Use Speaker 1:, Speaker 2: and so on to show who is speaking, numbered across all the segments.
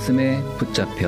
Speaker 1: 말씀에 붙잡혀.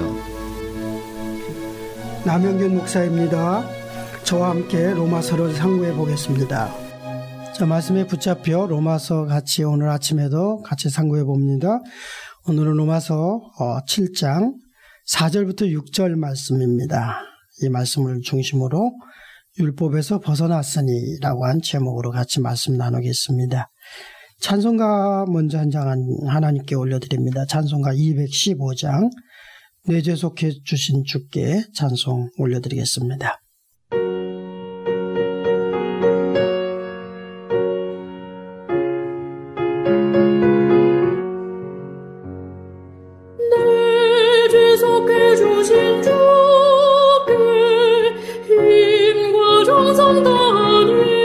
Speaker 2: 남영균 목사입니다. 저와 함께 로마서를 상고해 보겠습니다. 자, 말씀에 붙잡혀 로마서 같이 오늘 아침에도 같이 상고해 봅니다. 오늘은 로마서 7장 4절부터 6절 말씀입니다. 이 말씀을 중심으로 율법에서 벗어났으니 라고 한 제목으로 같이 말씀 나누겠습니다. 찬송가 먼저 한 장 하나님께 올려드립니다. 찬송가 215장 내 죄 속해 주신 주께 찬송 올려드리겠습니다.
Speaker 3: 내 죄 속해 주신 주께 힘과 정성 다하니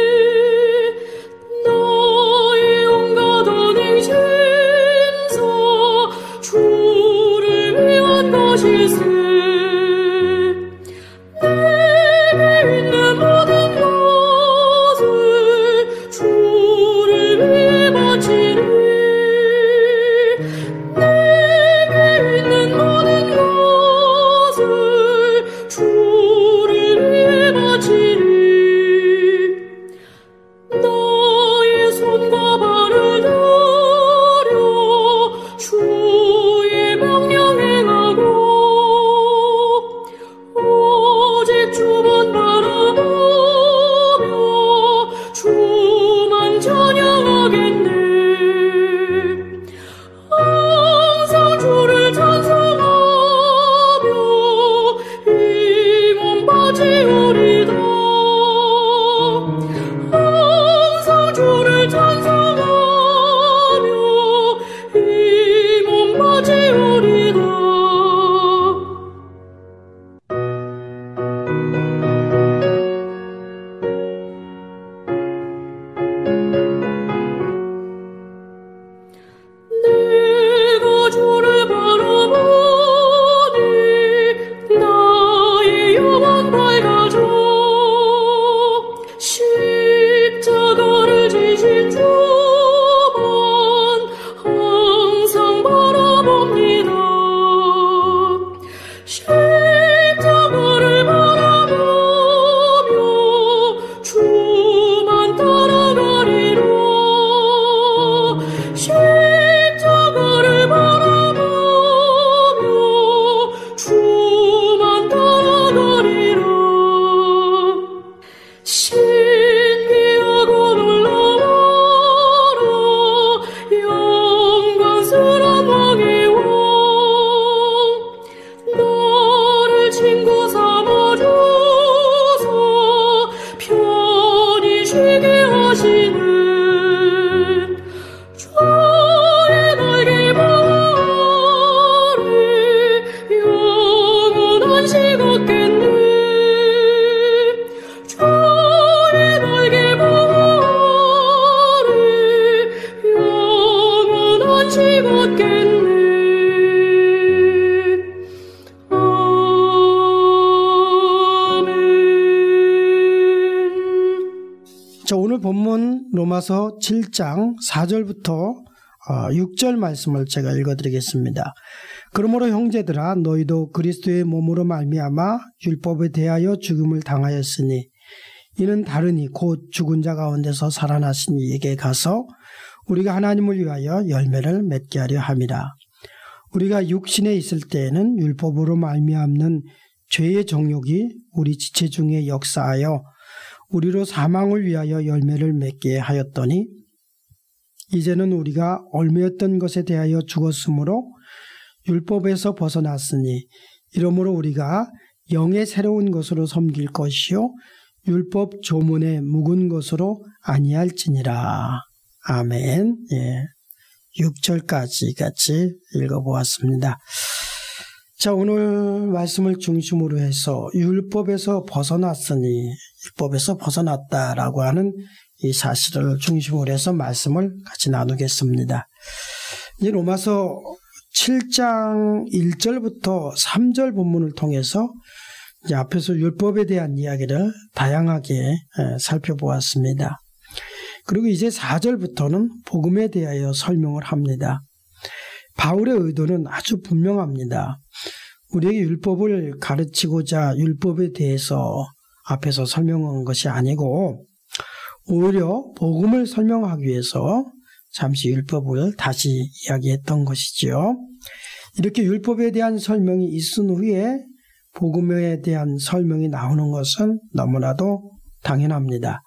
Speaker 2: 본문 로마서 7장 4절부터 6절 말씀을 제가 읽어드리겠습니다. 그러므로 형제들아 너희도 그리스도의 몸으로 말미암아 율법에 대하여 죽음을 당하였으니 이는 다르니 곧 죽은 자 가운데서 살아나신 이에게 가서 우리가 하나님을 위하여 열매를 맺게 하려 함이라. 우리가 육신에 있을 때에는 율법으로 말미암는 죄의 정욕이 우리 지체 중에 역사하여 우리로 사망을 위하여 열매를 맺게 하였더니 이제는 우리가 얽매였던 것에 대하여 죽었으므로 율법에서 벗어났으니 이러므로 우리가 영의 새로운 것으로 섬길 것이요 율법 조문에 묵은 것으로 아니할지니라. 아멘. 예. 6절까지 같이 읽어보았습니다. 자, 오늘 말씀을 중심으로 해서 율법에서 벗어났으니 율법에서 벗어났다라고 하는 이 사실을 중심으로 해서 말씀을 같이 나누겠습니다. 이제 로마서 7장 1절부터 3절 본문을 통해서 이제 앞에서 율법에 대한 이야기를 다양하게 살펴보았습니다. 그리고 이제 4절부터는 복음에 대하여 설명을 합니다. 바울의 의도는 아주 분명합니다. 우리에게 율법을 가르치고자 율법에 대해서 앞에서 설명한 것이 아니고 오히려 복음을 설명하기 위해서 잠시 율법을 다시 이야기했던 것이지요. 이렇게 율법에 대한 설명이 있은 후에 복음에 대한 설명이 나오는 것은 너무나도 당연합니다.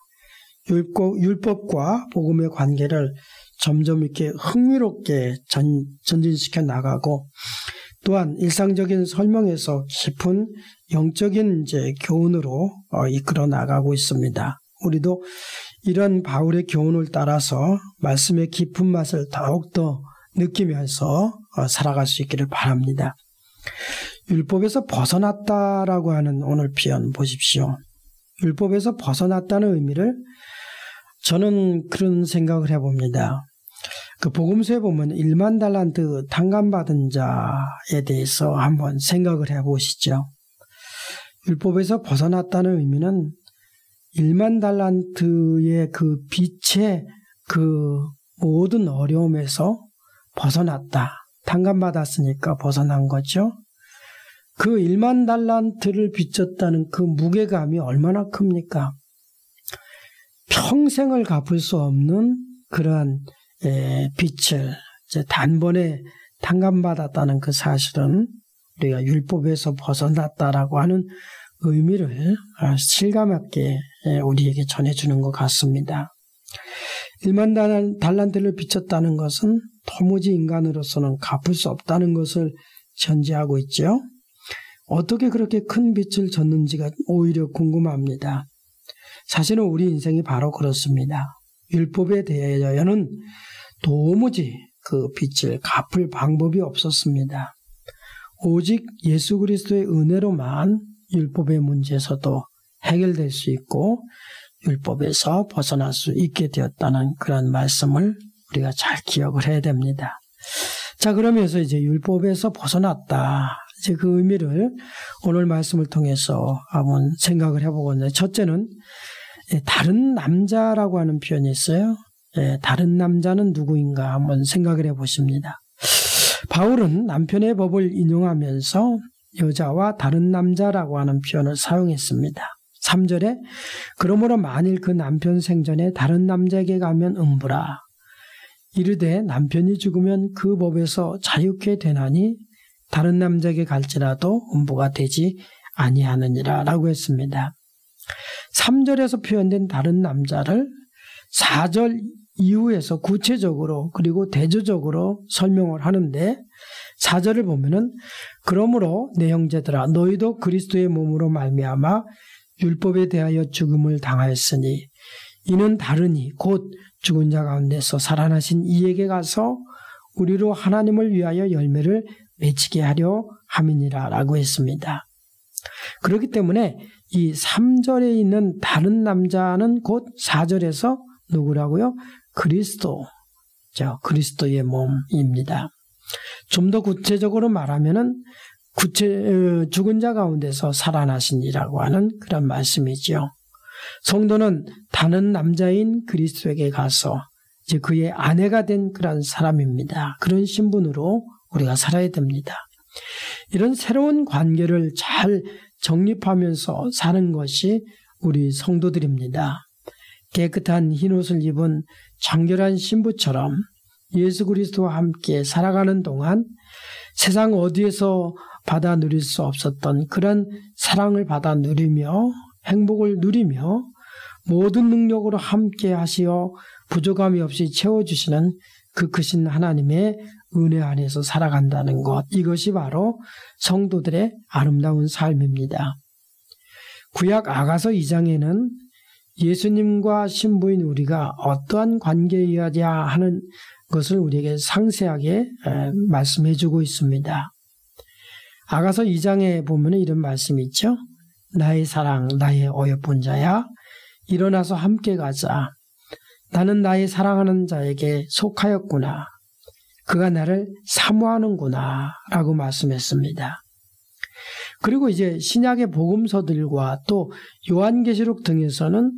Speaker 2: 율법과 복음의 관계를 점점 이렇게 흥미롭게 전진시켜 나가고 또한 일상적인 설명에서 깊은 영적인 교훈으로 이끌어 나가고 있습니다. 우리도 이런 바울의 교훈을 따라서 말씀의 깊은 맛을 더욱더 느끼면서 살아갈 수 있기를 바랍니다. 율법에서 벗어났다라고 하는 오늘 표현 보십시오. 율법에서 벗어났다는 의미를 저는 그런 생각을 해봅니다. 그 복음서에 보면 1만 달란트 탕감받은 자에 대해서 한번 생각을 해보시죠. 율법에서 벗어났다는 의미는 1만 달란트의 그 빛의 그 모든 어려움에서 벗어났다. 탕감받았으니까 벗어난 거죠. 그 1만 달란트를 빚졌다는 그 무게감이 얼마나 큽니까? 평생을 갚을 수 없는 그러한 빚을 이제 단번에 탕감받았다는 그 사실은 우리가 율법에서 벗어났다라고 하는 의미를 실감하게 우리에게 전해주는 것 같습니다. 1만 달란트를 빚졌다는 것은 도무지 인간으로서는 갚을 수 없다는 것을 전제하고 있죠. 어떻게 그렇게 큰 빚을 졌는지가 오히려 궁금합니다. 사실은 우리 인생이 바로 그렇습니다. 율법에 대하여는 도무지 그 빚을 갚을 방법이 없었습니다. 오직 예수 그리스도의 은혜로만 율법의 문제에서도 해결될 수 있고 율법에서 벗어날 수 있게 되었다는 그런 말씀을 우리가 잘 기억을 해야 됩니다. 자, 그러면서 이제 율법에서 벗어났다. 이제 그 의미를 오늘 말씀을 통해서 한번 생각을 해보겠는데, 첫째는 다른 남자라고 하는 표현이 있어요. 다른 남자는 누구인가 한번 생각을 해보십니다. 바울은 남편의 법을 인용하면서 여자와 다른 남자라고 하는 표현을 사용했습니다. 3절에 그러므로 만일 그 남편 생전에 다른 남자에게 가면 음부라. 이르되 남편이 죽으면 그 법에서 자유케 되나니 다른 남자에게 갈지라도 음부가 되지 아니하느니라 라고 했습니다. 3절에서 표현된 다른 남자를 4절 이후에서 구체적으로 그리고 대조적으로 설명을 하는데 4절을 보면은 그러므로 내 형제들아 너희도 그리스도의 몸으로 말미암아 율법에 대하여 죽음을 당하였으니 이는 다르니 곧 죽은 자 가운데서 살아나신 이에게 가서 우리로 하나님을 위하여 열매를 맺히게 하려 함이니라 라고 했습니다. 그렇기 때문에 이 3절에 있는 다른 남자는 곧 4절에서 누구라고요? 그리스도의 몸입니다. 좀 더 구체적으로 말하면은 죽은 자 가운데서 살아나신이라고 하는 그런 말씀이지요. 성도는 다른 남자인 그리스도에게 가서 이제 그의 아내가 된 그런 사람입니다. 그런 신분으로 우리가 살아야 됩니다. 이런 새로운 관계를 잘 정립하면서 사는 것이 우리 성도들입니다. 깨끗한 흰옷을 입은 정결한 신부처럼 예수 그리스도와 함께 살아가는 동안 세상 어디에서 받아 누릴 수 없었던 그런 사랑을 받아 누리며 행복을 누리며 모든 능력으로 함께 하시어 부족함이 없이 채워주시는 그 크신 하나님의 은혜 안에서 살아간다는 것, 이것이 바로 성도들의 아름다운 삶입니다. 구약 아가서 2장에는 예수님과 신부인 우리가 어떠한 관계여야 하는 것을 우리에게 상세하게 말씀해 주고 있습니다. 아가서 2장에 보면 이런 말씀이 있죠. 나의 사랑, 나의 어여쁜 자야, 일어나서 함께 가자. 나는 나의 사랑하는 자에게 속하였구나. 그가 나를 사모하는구나 라고 말씀했습니다. 그리고 이제 신약의 복음서들과 또 요한계시록 등에서는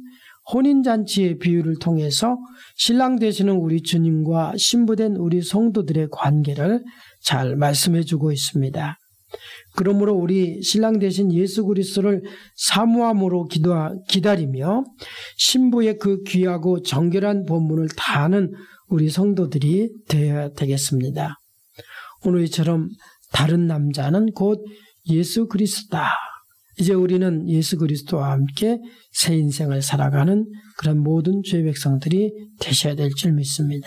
Speaker 2: 혼인잔치의 비유를 통해서 신랑 되시는 우리 주님과 신부된 우리 성도들의 관계를 잘 말씀해 주고 있습니다. 그러므로 우리 신랑 되신 예수 그리스도를 사모함으로 기다리며 신부의 그 귀하고 정결한 본분을 다하는 우리 성도들이 되어야 되겠습니다. 오늘 이처럼 다른 남자는 곧 예수 그리스도다. 이제 우리는 예수 그리스도와 함께 새 인생을 살아가는 그런 모든 주의 백성들이 되셔야 될 줄 믿습니다.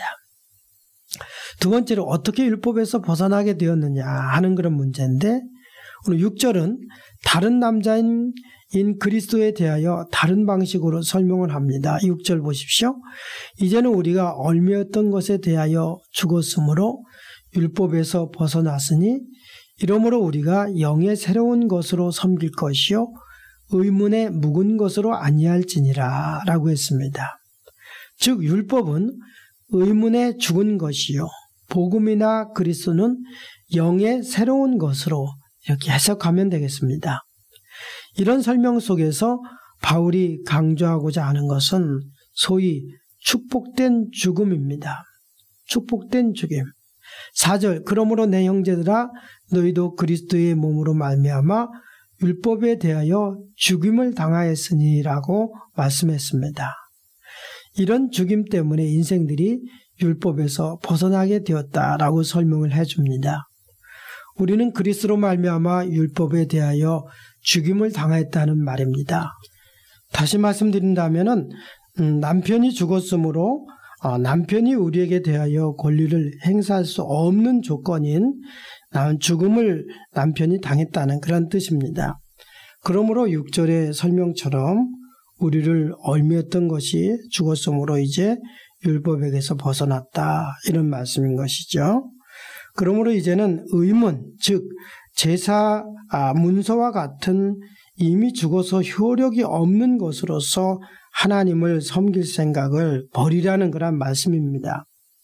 Speaker 2: 두 번째로 어떻게 율법에서 벗어나게 되었느냐 하는 그런 문제인데 오늘 6절은 다른 남자인 그리스도에 대하여 다른 방식으로 설명을 합니다. 6절 보십시오. 이제는 우리가 얼매였던 것에 대하여 죽었으므로 율법에서 벗어났으니 이러므로 우리가 영의 새로운 것으로 섬길 것이요 의문의 묵은 것으로 아니할지니라 라고 했습니다. 즉 율법은 의문에 죽은 것이요 복음이나 그리스도는 영의 새로운 것으로 이렇게 해석하면 되겠습니다. 이런 설명 속에서 바울이 강조하고자 하는 것은 소위 축복된 죽음입니다. 축복된 죽임. 4절 그러므로 내 형제들아 너희도 그리스도의 몸으로 말미암아 율법에 대하여 죽임을 당하였으니라고 말씀했습니다. 이런 죽임 때문에 인생들이 율법에서 벗어나게 되었다라고 설명을 해줍니다. 우리는 그리스도로 말미암아 율법에 대하여 죽임을 당했다는 말입니다. 다시 말씀드린다면은 남편이 죽었으므로 남편이 우리에게 대하여 권리를 행사할 수 없는 조건인 죽음을 남편이 당했다는 그런 뜻입니다. 그러므로 6절의 설명처럼 우리를 얽매였던 것이 죽었으므로 이제 율법에게서 벗어났다 이런 말씀인 것이죠. 그러므로 이제는 의문, 즉 제사 문서와 같은 이미 죽어서 효력이 없는 것으로서 하나님을 섬길 생각을 버리라는 그런 말씀입니다.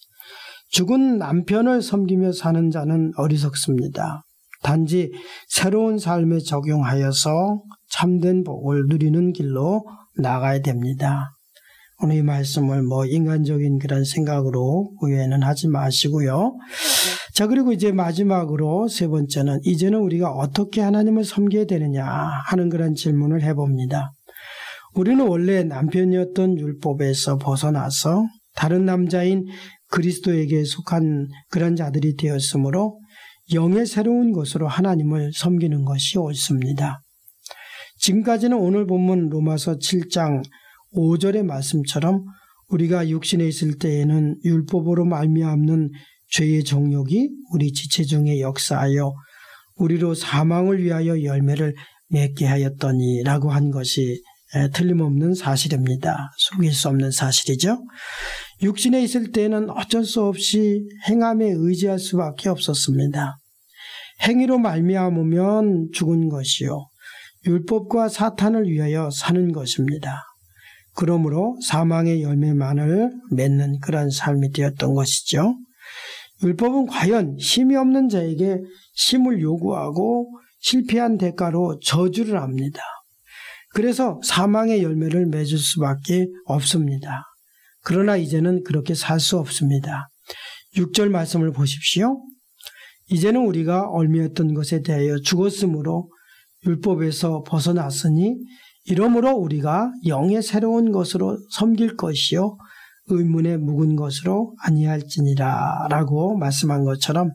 Speaker 2: 죽은 남편을 섬기며 사는 자는 어리석습니다. 단지 새로운 삶에 적용하여서 참된 복을 누리는 길로 나가야 됩니다. 오늘 이 말씀을 인간적인 그런 생각으로 오해는 하지 마시고요. 자, 그리고 이제 마지막으로 세 번째는 이제는 우리가 어떻게 하나님을 섬겨야 되느냐 하는 그런 질문을 해봅니다. 우리는 원래 남편이었던 율법에서 벗어나서 다른 남자인 그리스도에게 속한 그런 자들이 되었으므로 영의 새로운 것으로 하나님을 섬기는 것이 옳습니다. 지금까지는 오늘 본문 로마서 7장 5절의 말씀처럼 우리가 육신에 있을 때에는 율법으로 말미암는 죄의 정욕이 우리 지체 중에 역사하여 우리로 사망을 위하여 열매를 맺게 하였더니라고 한 것이 틀림없는 사실입니다. 속일 수 없는 사실이죠. 육신에 있을 때는 어쩔 수 없이 행함에 의지할 수밖에 없었습니다. 행위로 말미암으면 죽은 것이요 율법과 사탄을 위하여 사는 것입니다. 그러므로 사망의 열매만을 맺는 그런 삶이 되었던 것이죠. 율법은 과연 힘이 없는 자에게 힘을 요구하고 실패한 대가로 저주를 합니다. 그래서 사망의 열매를 맺을 수밖에 없습니다. 그러나 이제는 그렇게 살 수 없습니다. 6절 말씀을 보십시오. 이제는 우리가 얽매였던 것에 대하여 죽었으므로 율법에서 벗어났으니 이러므로 우리가 영의 새로운 것으로 섬길 것이요 의문에 묵은 것으로 아니할지니라 라고 말씀한 것처럼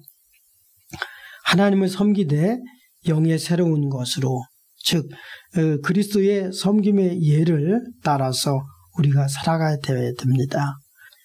Speaker 2: 하나님을 섬기되 영의 새로운 것으로 즉 그리스도의 섬김의 예를 따라서 우리가 살아가야 됩니다.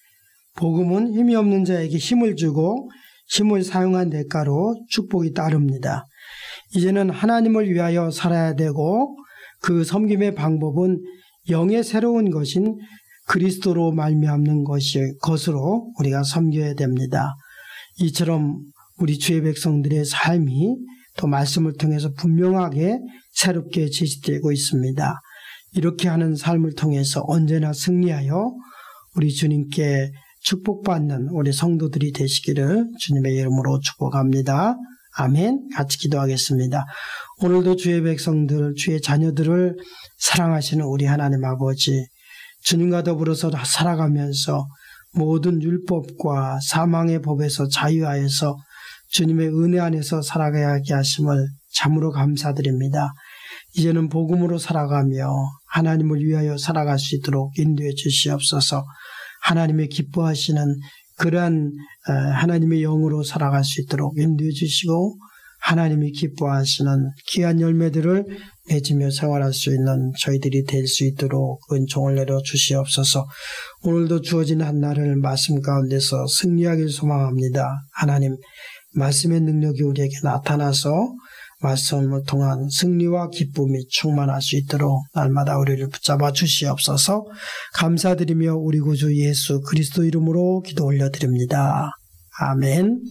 Speaker 2: 복음은 힘이 없는 자에게 힘을 주고 힘을 사용한 대가로 축복이 따릅니다. 이제는 하나님을 위하여 살아야 되고 그 섬김의 방법은 영의 새로운 것인 그리스도로 말미암는 것으로 우리가 섬겨야 됩니다. 이처럼 우리 주의 백성들의 삶이 또 말씀을 통해서 분명하게 새롭게 제시되고 있습니다. 이렇게 하는 삶을 통해서 언제나 승리하여 우리 주님께 축복받는 우리 성도들이 되시기를 주님의 이름으로 축복합니다. 아멘. 같이 기도하겠습니다. 오늘도 주의 백성들, 주의 자녀들을 사랑하시는 우리 하나님 아버지, 주님과 더불어서 살아가면서 모든 율법과 사망의 법에서 자유하여서 주님의 은혜 안에서 살아가게 하심을 참으로 감사드립니다. 이제는 복음으로 살아가며 하나님을 위하여 살아갈 수 있도록 인도해 주시옵소서. 하나님의 기뻐하시는 그러한 하나님의 영으로 살아갈 수 있도록 인도해 주시고 하나님이 기뻐하시는 귀한 열매들을 맺으며 생활할 수 있는 저희들이 될 수 있도록 은총을 내려 주시옵소서. 오늘도 주어진 한 날을 말씀 가운데서 승리하길 소망합니다. 하나님, 말씀의 능력이 우리에게 나타나서 말씀을 통한 승리와 기쁨이 충만할 수 있도록 날마다 우리를 붙잡아 주시옵소서. 감사드리며 우리 구주 예수 그리스도 이름으로 기도 올려드립니다. 아멘.